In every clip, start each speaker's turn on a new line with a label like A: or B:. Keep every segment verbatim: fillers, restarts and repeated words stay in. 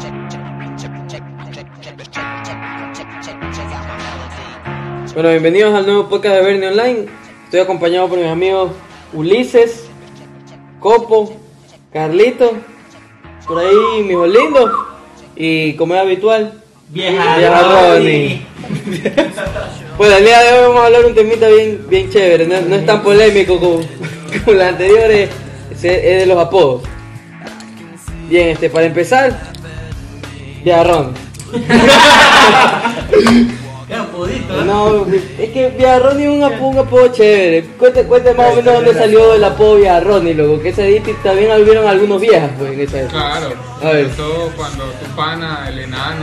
A: Bueno, bienvenidos al nuevo podcast de Bernie Online. Estoy acompañado por mis amigos Ulises, Copo, Carlito, por ahí mi hijo lindo y, como es habitual,
B: Vieja,
A: Vieja Ronnie. Bueno, el día de hoy vamos a hablar de un temita bien, bien chévere, no, no es tan polémico como, como los anteriores, es, es de los apodos. Bien, este, para empezar, Vieja Ronnie.
B: Qué apodito, ¿eh?
A: No, es que Vieja Ronnie es un apodo, un apodo chévere. Cuente, cuente más o menos dónde salió el apodo Vieja Ronnie, loco. Que ese día también hubieron algunos viejas, pues, en esa época.
C: Claro,
A: A ver.
C: empezó cuando tu pana, el enano,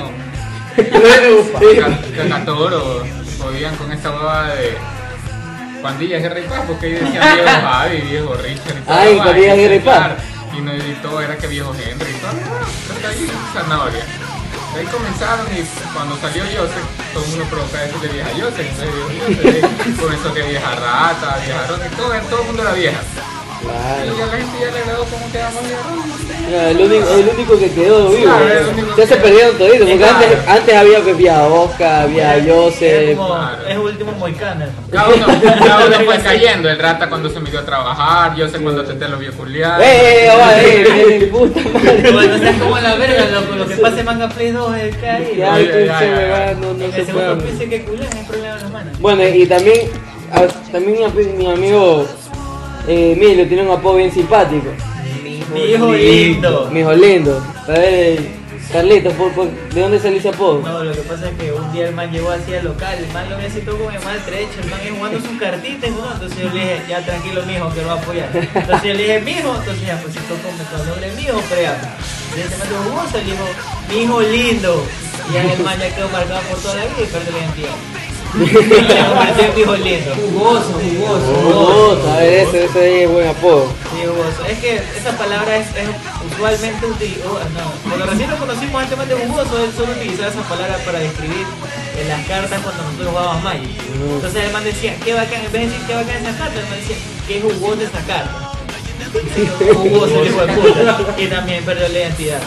A: Sí.
C: Cacatoro, podían con esa hueva de pandillas Guerra y Paz, porque ahí decían viejo Javi, viejo Richard y todo.
A: Ay, pandillas Guerra y Paz.
C: Y no y todo era que viejo Henry y todo. Hasta ahí, zanahoria. De ahí comenzaron y cuando salió Joseph, todo el mundo provoca eso de vieja Joseph. Entonces, Joseph, comenzó que vieja rata, vieja rata, y todo, todo el mundo era vieja.
A: Claro.
C: Y ya la gente ya le agradó cómo quedamos vieja rata.
A: Mira, el, único, el único que quedó vivo.
C: Claro, el único
A: Ya
C: que
A: se
C: quedó.
A: perdieron toditos, porque
B: Claro.
A: antes, antes había pues, Vieja Oscar, Vieja
B: Es
A: Joseph.
B: como,
C: Claro.
B: es último moicano.
C: Cada uno, cada uno fue cayendo, el rata cuando se metió a trabajar, yo sé cuando Tete lo vio culiar.
A: ¡Eh, eh, eh, eh, puta madre!
B: Bueno, seas como la verga, loco. Lo que pasa en Manga Play dos es el que hay.
A: Ya,
C: Ay,
A: entonces,
C: ay, ay, ay.
A: weá, no, no
B: En
A: se
B: el segundo
A: puede.
B: piso que culan, hay problema en las manos.
A: Bueno, y también, a- también mi, mi amigo eh, Emilio tiene un apodo bien simpático.
B: Mi hijo lindo.
A: Mi hijo lindo. A ver, Carlitos, ¿por- por- ¿de dónde salió ese apodo?
B: No, lo que pasa es que un día el man llegó así al local, el man lo había citado con el maltrecho, el man es jugando sus cartitas, ¿no? Entonces yo le dije, ya tranquilo mijo, que lo va a apoyar. Entonces yo le dije, mijo, entonces ya pues citó con el nombre mijo, pero ya. Entonces se me dijo, jugoso, le dijo, mi hijo lindo. Y ya el man ya quedó marcado por toda la vida y perdió la identidad. Se convirtió en mi hijo lindo.
D: Jugoso, jugoso.
A: Oh, a ver, ese, ese es buen apodo.
B: Sí, jugoso. Es que esa palabra es, es usualmente utilizada. No. Cuando recién lo conocimos antes más de jugoso, él solo utilizaba esa palabra para describir en las cartas cuando nosotros jugábamos Magic. Entonces el man decía, qué bacán, en vez de decir qué bacán esa carta, el man decía, qué jugosa esa carta. Qué jugoso el hijo de puta. Y también perdió la identidad.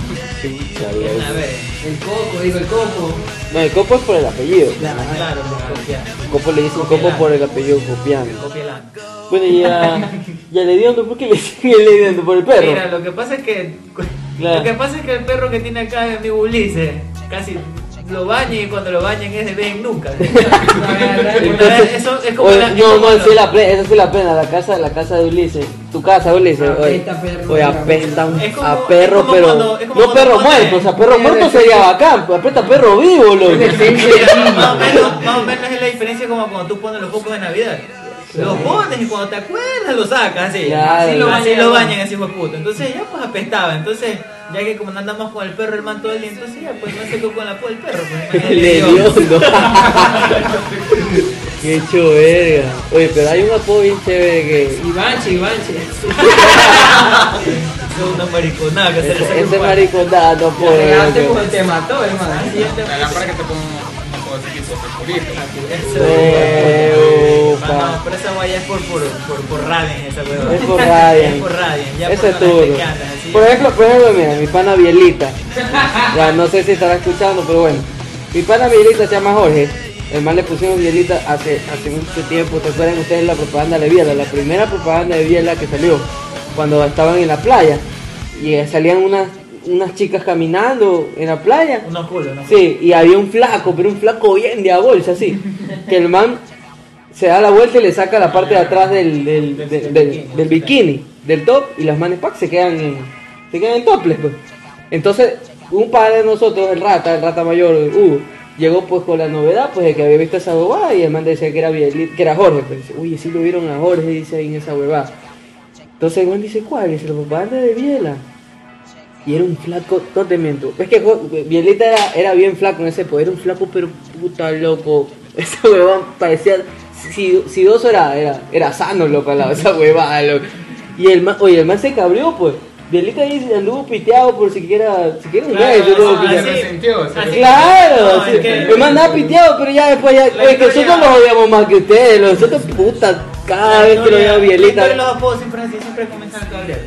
B: A ver,
D: El coco, digo el coco.
A: No, el Copo es por el apellido.
D: Claro.
B: claro, copia.
A: Copo le dicen Copo por el apellido Copiano.
B: Copia la.
A: Bueno, y a, y al hediondo, ¿por qué le siguen el hediondo? ¿Por el perro?
B: Mira, lo que pasa es que
A: Claro.
B: lo que pasa es que el perro que tiene acá es mi Ulises, casi lo bañan y cuando lo bañan es de vez en nunca.
A: Entonces,
B: Eso es como
A: oye,
B: la-
A: no,
B: es como
A: no,
B: lo-
A: sí la plena, esa sí la plena, la casa, la casa de Ulises, tu casa Ulises, oye,
D: Apesta, perro.
A: oye, apesta un-
B: Es como-
A: a
B: es
A: perro,
B: como
A: pero
B: cuando- es como
A: no
B: cuando
A: perro
B: pones-
A: muerto, o sea, perro
D: Sí,
A: muerto
D: sí.
A: sería bacán, pues apesta perro vivo, loco.
B: más, o menos, más o menos es la diferencia como cuando tú pones los focos de Navidad. Los pones y cuando te acuerdas los sacas así.
A: Claro.
B: así lo
A: Así
B: bañan,
D: lo
B: lo
D: bañan.
B: bañan así fue puto. Entonces ya pues apestaba. Entonces, ya que como no andamos con el perro el man todo el día, entonces ya pues no se quedó con la poda del perro. Pues,
A: El hediondo. Qué hecho verga. Oye, pero hay un apodo bien chévere que
D: Ivanche, Ivanche.
B: Son una mariconada que se le sale
A: ese,
B: un
A: ese
B: par.
A: maricondad no
D: Te
A: puede.
D: regaste como te mató, hermano.
C: La lámpara que te pongo un poco de tipo circulito.
B: Eso.
A: Eh,
B: Ah,
A: upa.
B: no, pero esa guaya es por, por, por, por Radiant, esa huevada.
A: Es por Radiant.
B: Es por Radiant. Ya
A: Ese
B: por
A: es
B: con la gente
A: duro.
B: que anda, así.
A: Por ejemplo, por ejemplo, mira, mi pana Bielita. Ya no sé si estará escuchando, pero bueno. Mi pana Bielita se llama Jorge. El man le pusimos Bielita hace, hace mucho tiempo. ¿Se acuerdan ustedes la propaganda de Biela? La primera propaganda de Biela que salió cuando estaban en la playa. Y eh, salían unas, unas chicas caminando en la playa.
B: Unos culos, ¿no?
A: Sí, y había un flaco, pero un flaco bien de a bolsa, así. Que el man se da la vuelta y le saca la parte de atrás del, del, del, del- del bikini, del top, y las manes pack se quedan en, se quedan en topless, pues. Entonces, un padre de nosotros, el rata, el rata mayor, Hugo, llegó pues con la novedad, pues de que había visto esa huevada, y el man decía que era, Bielita- que era Jorge, pues dice, uy, sí lo vieron a Jorge, dice ahí en esa huevada. Entonces el man dice, ¿cuál? Dice, la propaganda de Biela. Y era un flaco, no te miento. Es que Jo- Bielita era, era bien flaco en ese época, era un flaco pero puta loco. Esa huevada parecía, si, si dos era, era, era sano loco al lado, esa huevada loco. Y el man, oye, el man se cabrió pues. Bielita ahí anduvo piteado por siquiera, siquiera un
B: Claro,
A: mes, yo creo
B: no,
A: que
C: Se
A: ya-
B: así-
C: resintió, se
B: así-
A: Claro,
B: No,
A: sí.
B: es que-
A: El man andaba piteado, pero ya después ya,
B: La
A: oye, que
B: historia-
A: nosotros los odiamos más que ustedes, nosotros puta, cada vez que lo veo a Bielita.
B: Siempre los apodos siempre así, siempre comienzan a cabrear. Siempre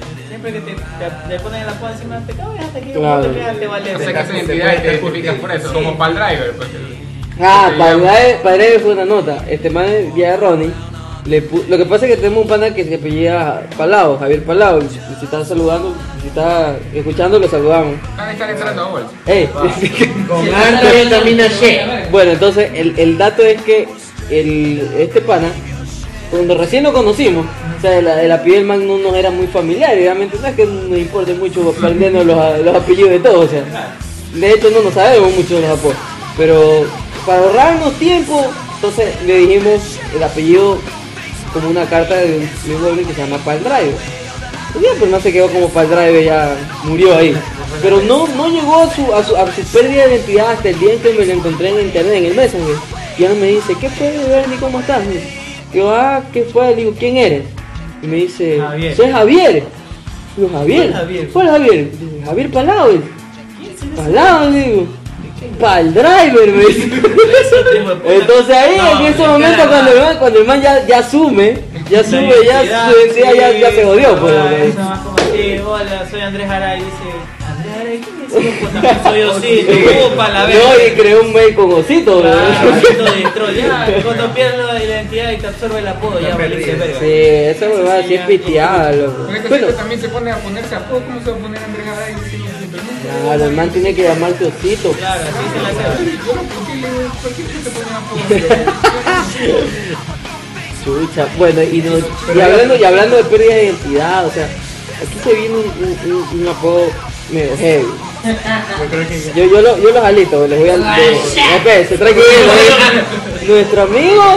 B: siempre que te, te, te ponen el apodo encima, te cago, hasta aquí,
A: Claro.
B: te quedas, te vale.
C: O sea que esa identidad te identificas por eso,
B: Sí.
C: como Pal Driver. Pues,
A: Ah,
C: Sí,
A: padre, padre fue una nota. Este man ya Ronnie. Le pu- lo que pasa es que tenemos un pana que se apellida Palau, Javier Palau. Y si está saludando, si está escuchando, lo saludamos.
C: Van a estar entrando a bolsa.
A: Ey.
D: Con alta vitamina C.
A: Bueno, entonces el, el dato es que el, este pana, cuando recién lo conocimos, o sea, el, el apellido del man no nos era muy familiar. Y realmente no es que nos importe mucho aprendernos los, los apellidos de todos. O sea, de hecho, no nos sabemos mucho de los apodos. Pero para ahorrarnos tiempo, entonces le dijimos el apellido como una carta de un, de un doble que se llama Pal Driver. Y bien, pero no se quedó como Pal Driver, ya murió ahí. Pero no, no llegó a su, a, su, a su pérdida de identidad hasta el día en que me lo encontré en internet, en el Messenger. Y él me dice, ¿qué fue, Bernie? ¿Cómo estás? Y yo, ah, ¿qué fue? Le digo, ¿quién eres? Y me dice,
B: Javier.
A: soy Javier. Y yo, Javier.
B: ¿Cuál Javier?
A: ¿Cuál Javier? Dice, Javier Palau. Palau, le digo. Pal Driver, me dice. Entonces ahí,
B: No,
A: en ese
B: me
A: momento,
B: queda
A: cuando el
B: mal.
A: man, cuando el man ya, ya asume, ya asume, ya su identidad ya, ya se jodió. Pues,
B: Ah,
A: pues.
B: eso más como así, hola, soy Andrés Aray, dice, Andrés Aray, ¿quién es? Pues también soy Osito, upa, la verga.
A: No, y creó un mail con osito,
B: Claro,
A: ¿no?
B: Osito de troll, ya, cuando pierdes la identidad y te absorbe el apodo, ya valiste verga.
A: Sí, esa huevada sí es piteada, loco.
C: Porque este
A: Bueno,
C: chico también se pone a ponerse apodo. ¿Cómo se va a poner Andrés Aray?
A: claro, el man tiene que llamarse osito.
B: Claro, así se la hace.
C: Yo no, ¿por qué le- por qué te ponen apodo?
A: Chucha, bueno, y, nos- y hablando, y hablando de pérdida de identidad, o sea, aquí se viene un, un, un, un apodo medio heavy. Yo, yo, lo, yo los alito, les voy a... de- espérense, tranquilo, eh. Nuestro amigo...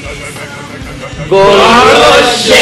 A: Gordo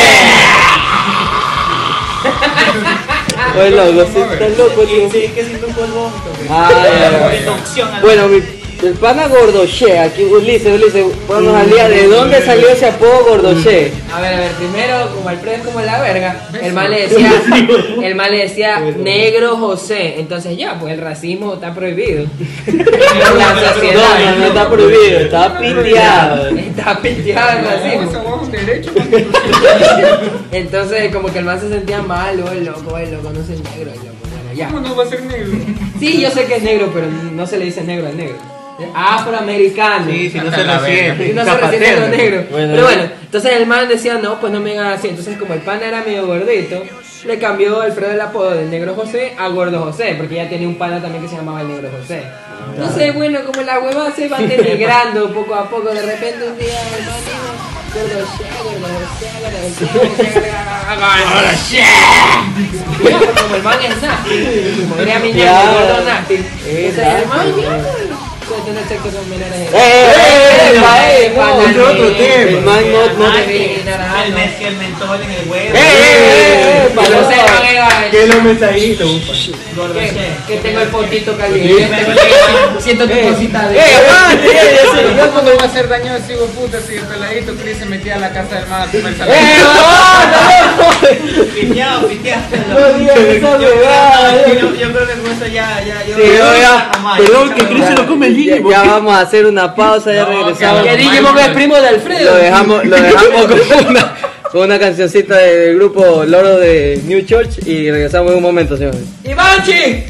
A: Oye, loco, si estás loco, tío.
B: Sí, que siento un polvo.
A: Ah, ya, ya.
B: Inducción al-
A: Bueno, mi, el pana Gordoche, aquí Ulises, Ulises, ponnos al día, ¿de dónde salió ese apodo Gordoche?
D: A ver, a ver, primero, como Alfredo es como la verga, el mal le decía, el mal le decía negro José, entonces ya, pues el racismo está prohibido. En la
A: No,
D: sociedad.
A: no, no está prohibido, está piteado.
D: Está piteado el
C: No,
D: racismo.
C: esa hueá es un derecho.
D: Entonces, como que el man se sentía mal, oh, el loco, el loco, no soy negro, el loco, bueno, ya.
C: ¿Cómo no va a ser negro?
D: Sí, yo sé que es negro, pero no se le dice negro al negro. Afroamericano.
B: Sí, si no
C: Hasta
B: se
C: la
B: recibe.
C: verga.
D: Y no se recibe negro negro.
A: Bueno,
D: Pero bueno, entonces el man decía, no, pues no me digan así. Entonces, como el pan era medio gordito, le cambió Alfredo el apodo del negro José a gordo José, porque ya tenía un pana también que se llamaba el negro José. Entonces, bueno, como la hueva se va denigrando poco a poco, de repente un día el man dijo, gordo José, gordo José, gordo José, gordo José. Como el man es nasty, podría mi
A: Ya.
D: ñaño, gordo nasty. Entonces el man
A: Exacto.
D: ya, puede tener sexo con menores de
A: ¡Eh, eh, eh! ¡Eh, eh!
D: Para
A: No,
D: mí,
A: es otro tema. El man no, no
B: Ay,
A: te-
B: que- el mes que el mentol en el huevo.
A: ¡Eh, eh, eh!
D: Para no sepan, eh,
E: ¿Qué es los mensajitos?
B: Gordo,
D: que,
B: che.
D: que tengo el potito caliente, siento tu cosita de...
A: ¡Eh, aguante! ¡Eh,
C: Yo
A: ese-
C: yo cuando iba a hacer daño a ese hijo de puta, si el peladito Chris se metía a la casa del man a comer
A: ¡Eh,
C: saladito.
A: no,
B: Piteado, piteado.
A: no digas esa
B: Yo
A: huevada!
B: creo- yo- yo creo que con eso ya, ya, yo.
A: Sí, yo ya-
B: Jamás.
E: Perdón, que Chris se lo come el
A: Ya,
E: Digimon.
A: ya vamos a hacer una pausa, ya
C: No,
A: regresamos.
D: Que Digimon es primo de Alfredo.
A: Lo dejamos, lo dejamos con una, con una cancioncita de- del grupo Loro de New Church y regresamos en un momento, señores.
D: ¡Ivanchi!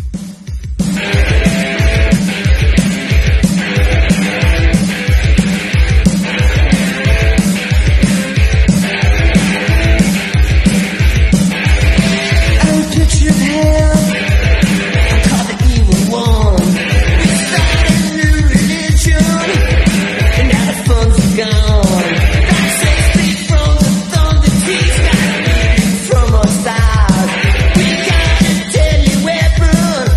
F: I'm a picture of hell. I call the evil one. We started a new religion, and now the funds are gone. That six feet from the thunder teeth, got from our stars. We got a deadly weapon.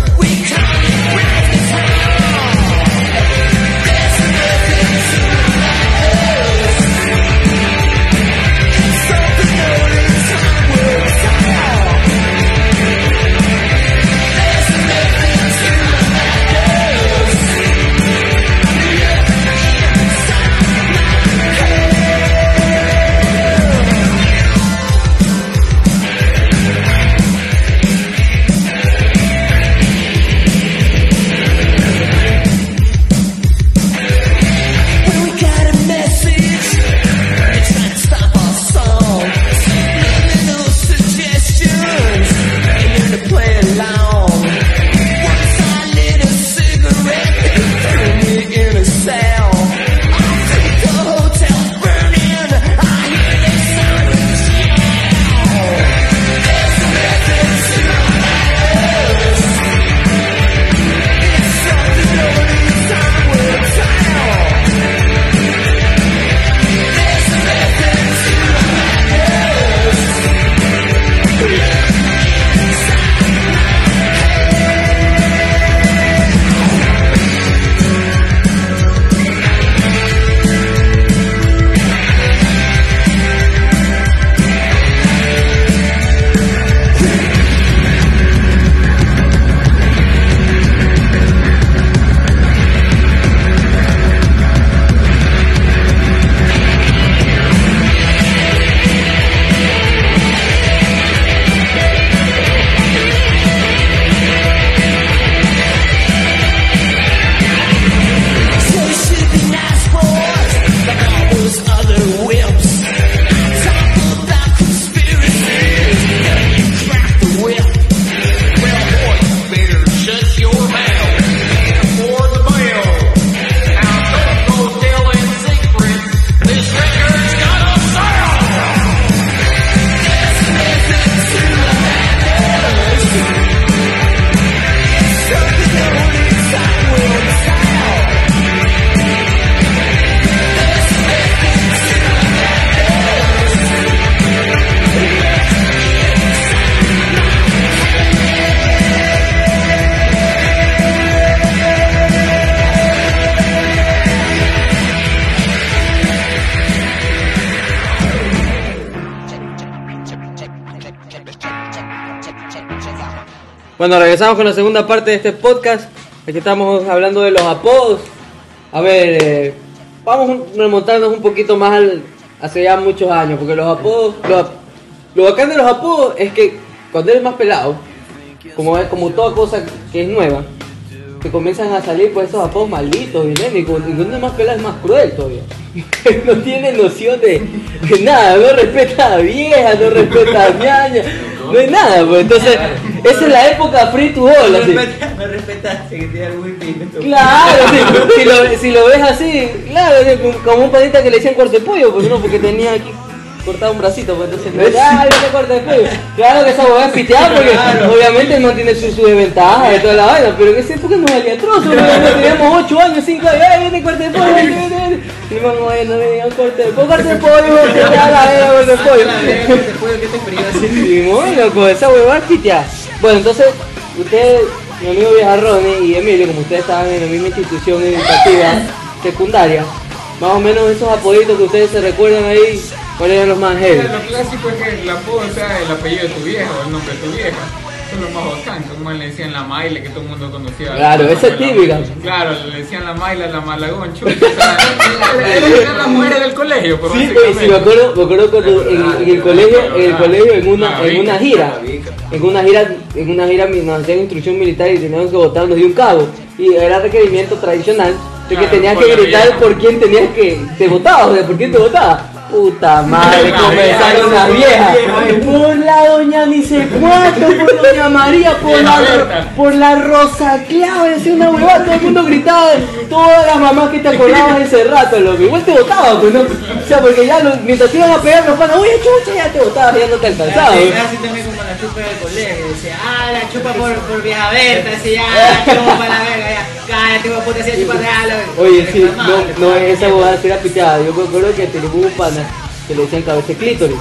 A: Bueno, regresamos con la segunda parte de este podcast. Aquí estamos hablando de los apodos. A ver, eh, vamos a remontarnos un poquito más al, hace ya muchos años, porque los apodos, lo, lo bacán de los apodos es que cuando eres más pelado, como es como toda cosa que es nueva, te comienzan a salir pues esos apodos malditos, y cuando uno es más pelado es más cruel todavía. No tiene noción de, de nada, no respeta a vieja, no respeta a ñaña, no hay nada, pues entonces esa es la época free to all,
B: No
A: así.
B: respeta- no respetaste que tiene algún impedimento.
A: Claro, sí, si, lo, si lo ves así, claro, sí, como- como un panita que le decían corte de pollo, pues no, porque tenía aquí cortado un bracito, pues entonces no, ah, yo te corte de pollo. Claro que esa huevada es piteada porque obviamente no tiene su, su desventaja de toda la vaina, pero en esa época nos valía trozo, ¿no? Teníamos ocho años, cinco años, ay, viene corte de pollo, vete, vete, vete. Y vamos, oye, no me digan corte de pollo, corte de pollo, corte de pollo, corte de pollo.
B: ¿Qué te puedo que te frío así?
A: Simón, loco, esa huevada es piteada. Bueno, entonces, ustedes, mi amigo Viejarrone y Emilio, como ustedes estaban en la misma institución educativa secundaria, más o menos esos apoditos que ustedes se recuerdan ahí, ¿cuáles eran los más heavy?
C: Lo clásico es que el apodo sea el apellido de tu vieja o el nombre de tu vieja. Eso es lo más bacán, como le decían la Maile, que todo el mundo conocía.
A: Claro, esa es típica.
C: Claro, le decían la Maila, la Malagón, chucha. O sea, eran eran las mujeres del colegio, por
A: Sí,
C: básicamente.
A: sí, me acuerdo, me acuerdo cuando en, en el colegio, en el colegio, en una, en una gira, en una gira, en una gira nos hacían instrucción militar y teníamos que votarnos de un cabo. Y era requerimiento tradicional de que
C: Claro,
A: tenías
C: por
A: que
C: la
A: gritar
C: vieja.
A: por quién tenías que, te votabas, o sea, por quién te votabas. Puta madre,
C: La
A: comenzaron
C: vieja,
A: las viejas.
C: vieja.
A: Por la doña ni sé cuánto, por doña María, por
C: Vieja
A: la,
C: Berta.
A: por la Rosa Clara, decía una huevada, todo el mundo gritaba, todas las mamás que te acordabas de ese rato, loco. Igual te votaban, pues no. O sea, porque ya lo- mientras te iban a pegar los panas, oye chucha, ya te votabas, ya no te alcanzaba.
B: Así,
A: ¿no?
B: así también como la chupa del colegio. Decía, ah, la chupa por, por vieja Berta. Decía, ah, la chupa la verga. Ya, cállate, huevo puta, decía chupa de ala.
A: Oye, sí, no, no, esa huevada sí era piteada. Yo me acuerdo que teníamos un pana que le decían cabeza de clítoris.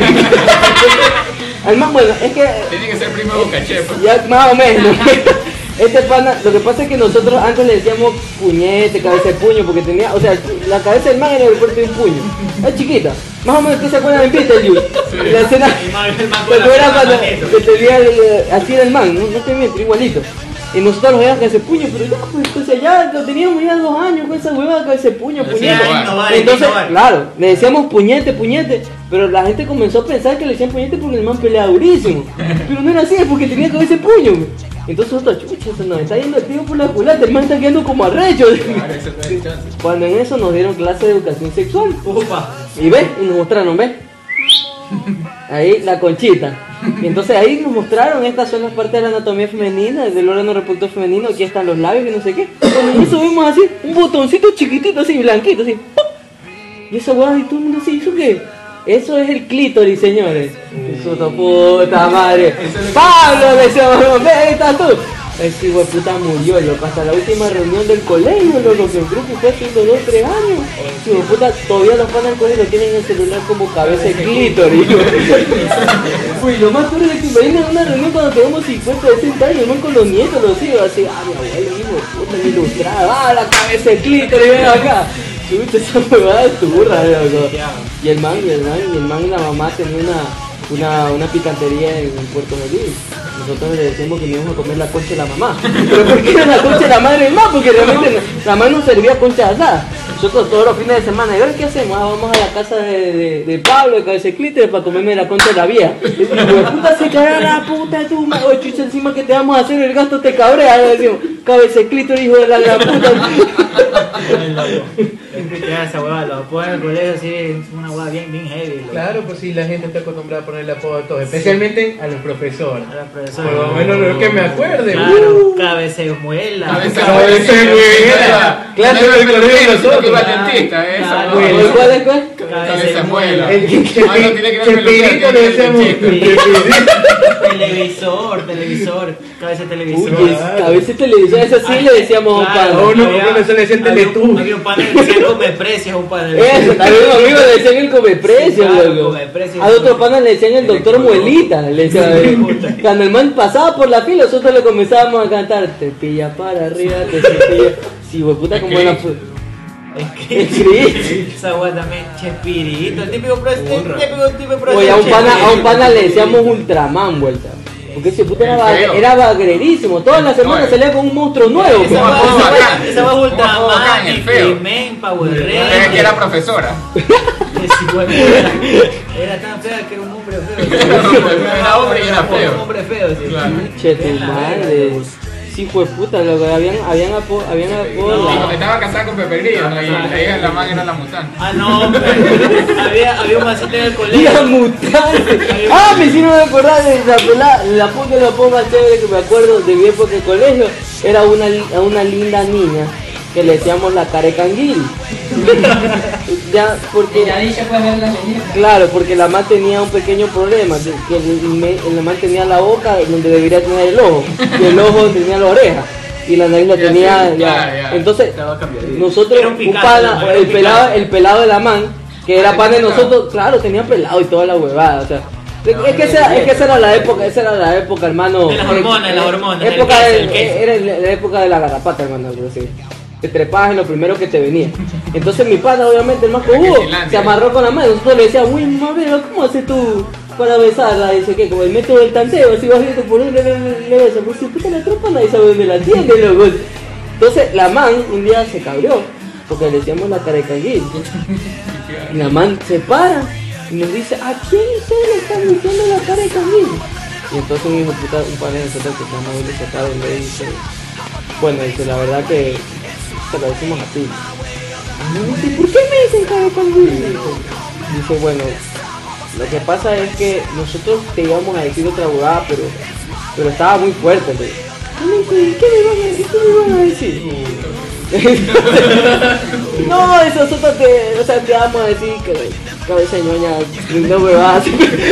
A: Además, bueno, es que
C: Tiene que ser primo de Boca Chepa.
A: ya más o menos. Este pana, lo que pasa es que nosotros antes le decíamos puñete, cabeza de puño, porque tenía, o sea, la cabeza del man era el puerto de un puño. Es chiquita. Más o menos, ¿qué se acuerdan en Beetlejuice? La escena,
B: El man- el man con
A: cuando
B: la
A: era
B: pierna
A: cuando
B: manito.
A: que tenía, el- así era el man, no, no te miento, igualito. Y nosotros nos veíamos cabeza de puño, pero ya, pues, o sea, ya lo teníamos ya dos años con esa huevada, cabeza de puño,
C: Decía,
A: puñete.
C: "Ay,
B: no vale,
A: Entonces,
B: no vale".
A: claro, le decíamos puñete, puñete, pero la gente comenzó a pensar que le decían puñete porque el man peleaba durísimo. Pero no era así, es porque tenía cabeza de puño. güey. Entonces nosotros, chucha, se nos está yendo el tío por la culata, el man está quedando como arrecho.
C: Claro, eso te da chance.
A: Cuando en eso nos dieron clase de educación sexual.
B: Upa.
A: Y ves, y nos mostraron, ves. Ahí la conchita. Y entonces ahí nos mostraron, estas son las partes de la anatomía femenina, del órgano reproductor femenino, aquí están los labios y no sé qué. Cuando nosotros vimos así, un botoncito chiquitito así, blanquito, así. ¡pum! Y esa hueá, y todo el mundo así, ¿eso qué? Eso es el clítoris, señores. Eso de puta madre. Pablo, le decíamos, ve, ahí estás tú. Ese hijo de puta murió, loco, hasta la última reunión del colegio, loco, que el grupo fue haciendo dos, tres años. Ese hijo de puta, todavía los panas del colegio tienen en el celular como cabeza de clítoris. Uy, lo más peor es que imaginen una reunión cuando tenemos cincuenta, sesenta años, no con los nietos, los hijos, así, ah, mi abuelo, hijo de puta, me ilustrada, ah, la cabeza de clítoris, ven acá. Chucha, esa huevada es turra, loco. Y el man, y el man, y el man y la mamá tenían una, una, una picantería en Puerto Feliz. Nosotros le decíamos que nos íbamos a comer la concha de la mamá. Pero ¿por qué era la concha de la madre del man? Porque realmente la mamá no servía concha asada. Nosotros todos los fines de semana, ¿y ahora qué hacemos? Ah, vamos a la casa de, de, de Pablo, de Cabeza de Clítoris, para comerme la concha de la vieja. Y la puta se caga la puta de tu madre. Oye, chucha, encima que te vamos a hacer el gasto te cabrea. Le decimos, Cabeza de Clítoris, hijo de la gran puta.
B: Ya esa hueva, los apodos en el colegio sí es una hueva bien, bien heavy. loco.
D: Claro, pues sí, la gente está acostumbrada a ponerle apodo a todo, especialmente a los profesores.
B: A la profesora.
D: Por lo menos lo que me acuerde.
B: Claro,
D: Uh.
B: cabecemuela.
C: Cabeza
D: Cabeza de muela. Clase del colegio de nosotros.
C: Iba al dentista, esa.
B: Claro.
C: huevada.
A: ¿Cuál cuál es cuál?
C: Cabeza de muela.
D: El que
C: Ah, no, tiene que ver
D: Chespirito
C: peluquero,
D: le
C: tiene
D: decíamos.
C: que ver
B: Televisor, televisor, cabeza de televisor.
A: Uy, cabeza de televisión, eso sí le decíamos a
B: Claro,
A: un
D: no,
A: pana.
D: no, porque no se le decía el
B: Había un-
D: Teletubbies.
B: Había un pana que decía come precios, un pana.
A: Eso, también a un amigo le decían el comeprecio,
B: Sí, claro,
A: loco.
B: comeprecio.
A: A otro pana le decían el doctor Muelita. Le decían, cuando el man pasaba por la fila, nosotros le comenzábamos a cantar: te pilla para arriba, te cepilla. Sí, güey, puta, como era.
B: Es que
A: Escribí.
B: esa hueá también, Chespirito, el típico pro, el típico, típico pro.
A: Oye, a un pana, a un pana le decíamos Ultraman, vuelta. Porque ese puto era,
C: El
A: ba-
C: feo.
A: era bagrerísimo. Todas las semanas
C: Oye.
A: salía con un monstruo nuevo.
B: Esa
C: ¿Cómo
B: va,
C: puedo
B: esa
C: bacán?
B: va, esa va
C: ¿Cómo puedo bacán?
B: Ultraman,
C: El feo.
B: X-Men, Power
C: Pero
B: Rangers.
C: es que era profesora.
B: Ese hijo de puta. Era tan fea que era un hombre feo.
C: Era hombre y era feo.
B: Un hombre feo, sí.
C: Claro.
A: Che, tu
B: En la
A: madre.
B: verga,
A: Sí, fue puta, loco. Habían, habían apo, habían apodos.
C: Y cuando estaba casada con Pepe Grillo, ¿no? Y la hija de la man era la mutante.
B: Ah, no, hombre. había, había un mancito en el
A: La
B: colegio.
A: mutante. Ah, me hicieron acordar de la pelada. La puta la apodo más chévere que me acuerdo de mi época de colegio. Era una, li- una linda niña que le decíamos la carecanguil. Ya, porque.
D: Y ahí se puede ver las leyendas.
A: Claro, porque la man tenía un pequeño problema, de que el, me- la man tenía la boca donde debería tener el ojo, y el ojo tenía la oreja, y la nariz la
C: Ya,
A: tenía
C: sí,
A: ya.
C: ya, ya.
A: Entonces,
B: Estaba cambiadito.
A: nosotros,
B: Era un
A: un
B: picante,
A: pana,
B: ¿no? Era
A: el
B: un
A: pelado,
B: picante.
A: el pelado de la man, que era
C: Ah,
A: pana de
C: tenía
A: nosotros,
C: pelado.
A: claro, tenía pelado y toda la huevada, o sea. Es,
C: No,
A: es que
C: no,
A: esa,
C: no,
A: es que esa era la época, esa era la época, hermano.
B: De las hormonas, las hormonas, el
A: Época
B: queso,
A: de-
B: el queso.
A: Era la la época de la garrapata, hermano, por decir. Te trepabas en lo primero que te venía. Entonces mi pana, obviamente, el más
C: Era
A: cojudo,
C: Quesillandia.
A: se amarró con la mano. Nosotros le decíamos, uy, mamá, ¿cómo haces tú para besarla? Dice que como el método del tanteo, si vas viendo por un le, le, le besas. Pues si puta la tropa, nadie sabe dónde la tiene, loco. Entonces la man un día se cabrió, porque le decíamos la carecanguil. Y la man se para y nos dice, ¿a quién ustedes le están diciendo la carecanguil? Y entonces un hijo de puta, un padre de nosotros que se llama Willy se para y le dice, bueno, dice, la verdad que te lo decimos a ti. Y me dice, ¿por qué me dicen carecanguil? Dice, bueno, lo que pasa es que nosotros te íbamos a decir otra huevada, pero, pero estaba muy fuerte. Le digo. Y me dice, ¿qué me van a decir? ¿Qué me van a decir? No, eso nosotros te, o sea, te vamos a decir que cabeza de ñoña, no huevadas.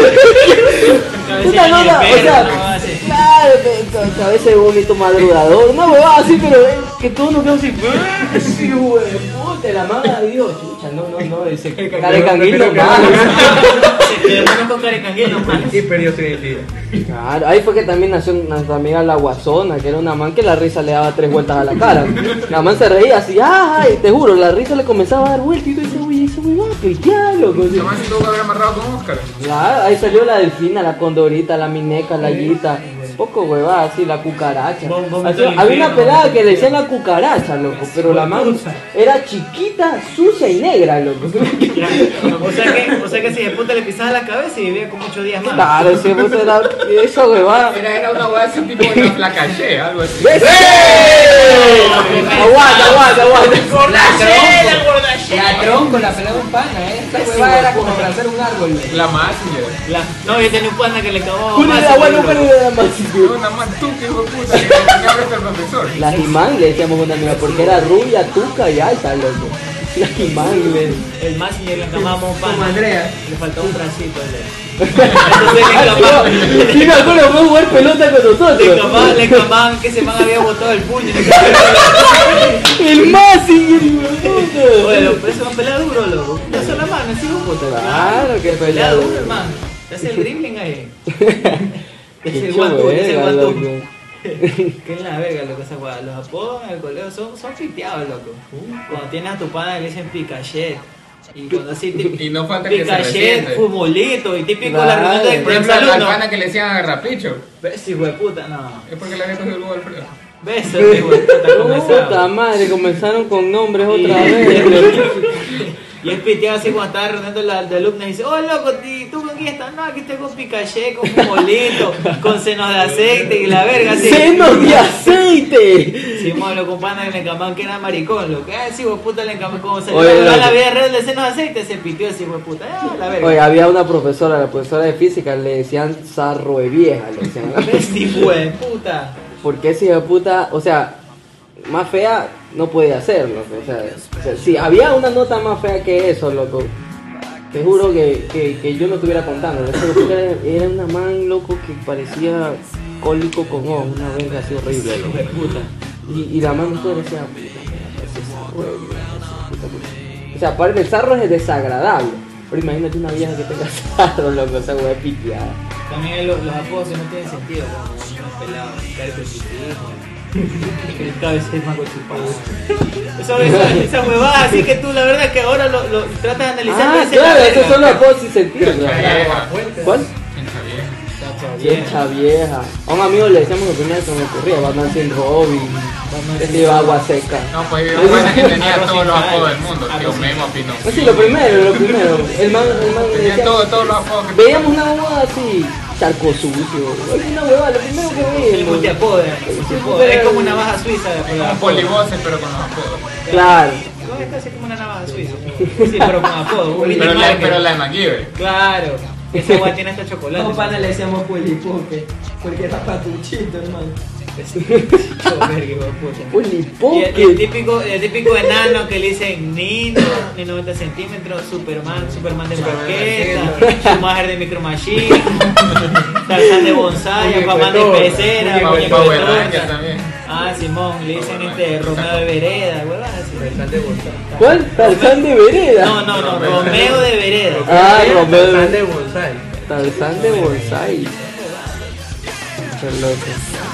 A: Puta, no, no, o sea, claro, pe- ca- cabeza de vómito madrugador, una huevada así, pero eh, que todos nos quedamos así, sí, güey, puta, la mala digo, chucha, no, no, no, dice, carecanguil no más.
B: Se quedó con carecanguil nomás.
E: Y perdió su identidad.
A: Claro, ahí fue que también nació nuestra amiga la Guasona, que era una man que la risa le daba tres vueltas a la cara. La man se reía así, ay, te juro, la risa le comenzaba a dar vueltas y tú dices, uy, ese güey va a pitear, loco.
C: La man se tuvo que haber amarrado con Oscar.
A: Claro, ahí salió la delfina, la condorita, la mineca, la yita, poco huevada así, la cucaracha.
B: Vom- vómito
A: Así,
B: del
A: había una
B: infierno.
A: pelada que le decían la cucaracha, loco, pero la man era chiquita, sucia y negra, loco.
B: O sea que, o sea que si de puta le pisaba la cabeza y vivía con muchos días más.
A: Claro, ese puto era esa huevada.
C: Era, era una hueá así tipo una flacaché, algo así.
A: ¡Ese! Aguanta, aguanta, aguanta.
D: La tronco, la pelea de un pana, ¿eh? Esta huevada era como para hacer un árbol.
C: La más, señor.
B: La- no, yo tenía un pana que le cagaba
A: Una de
B: más.
A: la buena, pero de la más.
C: Una man tú que hijo de puta que tenía frente al profesor.
A: La Jimán le decíamos a una amiga porque era rubia, tuca y alta, loco. La Jimán le.
B: El más y le encamamos un pana.
D: Como Andrea.
B: Le faltaba un bracito. le- Entonces le encamamos.
A: Sí, me acuerdo, fue a jugar pelota con
B: Le
A: nosotros.
B: encamaban, le encamaban que ese man había botado el puño.
A: El más y el
B: Bueno, pero ese man pelea duro, loco. Una sola mano, así un puto.
A: Claro, que
B: Pelea
A: pelea
B: duro,
A: duro.
B: hermano. Te hace el dribbling ahí. Es el
A: Qué
B: guantú, es el
A: verga,
B: guantú.
A: loco.
B: Que en la verga, loco, esa guada. Los apodos en el colegio son, son fiteados, loco. Cuando tienes a tu pana que le dicen Picachet. Y cuando así te-
C: Y no falta que se
B: Picachet,
C: resiente.
B: futbolito y típico
A: Claro.
B: la reunión de
C: Por ejemplo, al
B: exalumnos.
C: pana que le decían agarrapicho.
B: ¿Ves, hijo de puta? No.
C: Es porque le había cogido el huevo al Alfredo.
B: ¿Ves, hijo de puta? ¿Cómo
A: Puta
B: estaba?
A: madre, comenzaron con nombres
B: Y-
A: otra vez. loco.
B: Y es piteado así cuando estaba reuniendo la de alumnos y dice, oh loco, ¿y tú con quién estás? No, aquí estoy con Picachet, con futbolito, con senos de aceite y la verga así.
A: ¡Senos de aceite!
B: Sí, mo, lo comparan en el encamán que era maricón, lo que ah, sí, hueputa, puta, el encamán, como se
A: Oye,
B: le da
A: loco.
B: la vida real de senos de aceite, se pitió ese hijo de puta, ah, la verga.
A: Oye, había una profesora, la profesora de física, le decían zarro de vieja, le decían.
B: ¿Ves, hijo de puta?
A: Porque ese hijo de puta, o sea, más fea no podía ser, loco. O sea, o sea, si había una nota más fea que eso, loco, te juro que, que, que yo no estuviera contando. Esa loco era, era una man, loco, que parecía cólico con ojos, una verga así horrible,
B: Hijo
A: loco.
B: de puta.
A: Y, y la man todo decía, puta, mira, ese zarro de vieja, ese puta, puta. O sea, aparte el zarro es desagradable. Pero imagínate una vieja que tenga zarro, loco, esa wea piqueada.
B: También los, los apodos que no tienen sentido, como un pelado, cara con el cabeza es más conchupado. Eso, esa, esa huevada, así que tú la verdad que ahora lo, lo tratas de analizar.
A: Ah,
B: y dices,
A: claro,
B: la
A: esos
B: verga.
A: son los apodos sin sentido. claro.
C: Vieja.
A: ¿Cuál?
C: Chencha vieja.
A: Checha vieja. A un amigo le decíamos lo primero que se me ocurría, Batman sin Robin, este iba agua seca.
C: No, pues había una que tenía todos los apodos del mundo. Tío Memo, Pino.
A: No, sí, lo primero, lo primero. El man, el man
C: Tenía
A: decía,
C: todo- todos los apodos que
A: veíamos una huevada así, charco sucio, alguna huevada, lo primero que
B: El
A: veíamos.
B: multiapodo, el multiapodo. Es como una navaja suiza. con los
C: Como
B: apodos.
C: polivoces, pero con los apodos.
A: Claro.
B: No, es casi como una navaja suiza. Sí, pero con apodo. un
C: Pero la,
B: minimarket.
C: pero la de MacGyver.
B: Claro. Esa agua tiene hasta chocolate.
D: Como pana le decíamos Pulipoque, porque era patuchito, hermano.
B: Yo, verga, hijo de puta.
A: Un
B: Y el,
A: hipoque.
B: el típico, el típico enano que le dicen Nino, de noventa centímetros, Superman, Superman de croqueta, Schumacher de Micro Machine, Tarzán de bonsai,
E: Muñeco
B: Aquaman
E: de
B: de
E: torta,
B: pecera,
E: muñeco de
B: muñeco de
C: Power Ranger
B: torta.
C: también.
B: Ah, Simón, le dicen este Romeo de Vereda, huevas así.
A: ¿Cuál? Tarzán de vereda.
B: No, no, no, Romeo de Vereda.
A: Ah, Romeo de
E: Tarzán de bonsai.
A: Tarzán de bonsai. Qué loco.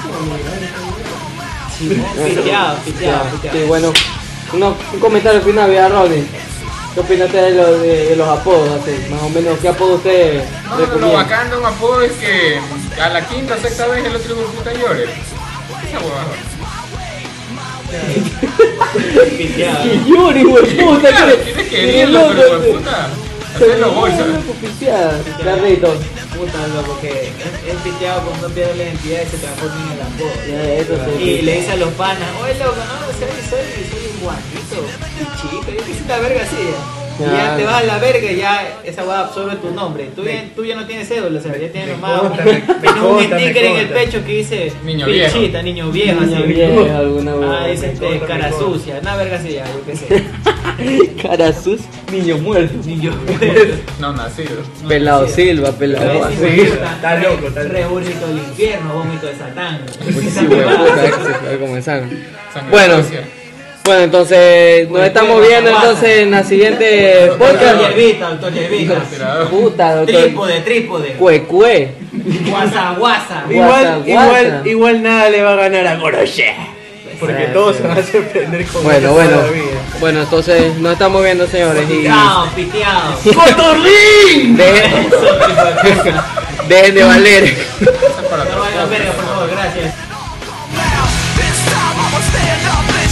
B: Piteado, piteado,
A: Sí,
B: piteado.
A: bueno, uno- un comentario final, vea Ronnie. ¿Qué opinaste de, lo- de- de los apodos? Así, más o menos, ¿qué apodo usted
C: No, no, lo
A: recomienda?
C: bacán de un apodo es que a la quinta o sexta vez el otro hijo de puta llore. Esa huevada.
B: Piteado.
A: ¡Que llore, hijo de puta!
C: Claro,
A: que-
C: tienes que
A: que
C: herirlo,
A: loco,
C: pero hijo de
A: que-
C: puta. Hacerlo bolsa.
A: Oficial, Carrito.
B: Puta loco, que es, es piteado cuando no pierde la identidad y se transforma en el apodo.
A: Ya, eso sí.
B: Y le dice a los panas, oye loco, no, soy, soy, soy un guanito, chico, yo qué sé la verga así ya. Y ya
A: Claro.
B: te vas a la verga y ya esa weá absorbe tu nombre. Tú ya, tú ya no tienes cédula, o sea, ya tienes nomás
E: consta,
B: un,
E: me- me
B: tienes un
E: consta, me
B: sticker en el
E: consta.
B: pecho que dice
C: Niño viejo.
B: pinchita, niño viejo,
A: Niño
B: así.
A: viejo, alguna huevada.
B: Ah, dice
E: Me
B: este,
E: consta, me
B: cara
E: consta.
B: sucia, una verga así ya, yo qué sé.
A: Cara sus, niño muerto.
B: Niño
C: No nacido.
A: Pelado Silva, pelado.
B: Sí,
E: Sí, está loco, está loco.
B: Rebúrgito del infierno, vómito de Satán.
A: Sí, huevo, puta, ese fue el comenzar.
C: Sangre
A: Bueno.
C: sucia.
A: Bueno, entonces nos estamos viendo entonces en la siguiente
B: Doctor
A: podcast.
B: Hierbita, doctor Hierbita.
C: Tirador.
A: Puta, doctor.
B: Trípode, trípode.
A: Cuecue.
B: Guasa, guasa.
A: Guasa,
E: Igual,
A: guasa.
E: igual, igual nada le va a ganar a Goroche. Porque
A: Sí,
E: todos
A: sí.
E: se van a sorprender con
A: Bueno,
E: eso
A: bueno.
E: toda la vida.
A: Bueno, entonces nos estamos viendo, señores. Y
B: Piteado, piteado.
E: ¡Cotorrín!
A: dejen, dejen de valer.
C: Esa es para
B: No
C: otro
B: vayan a
C: podcast.
B: verga, por favor, gracias.
F: This time I'ma stand up and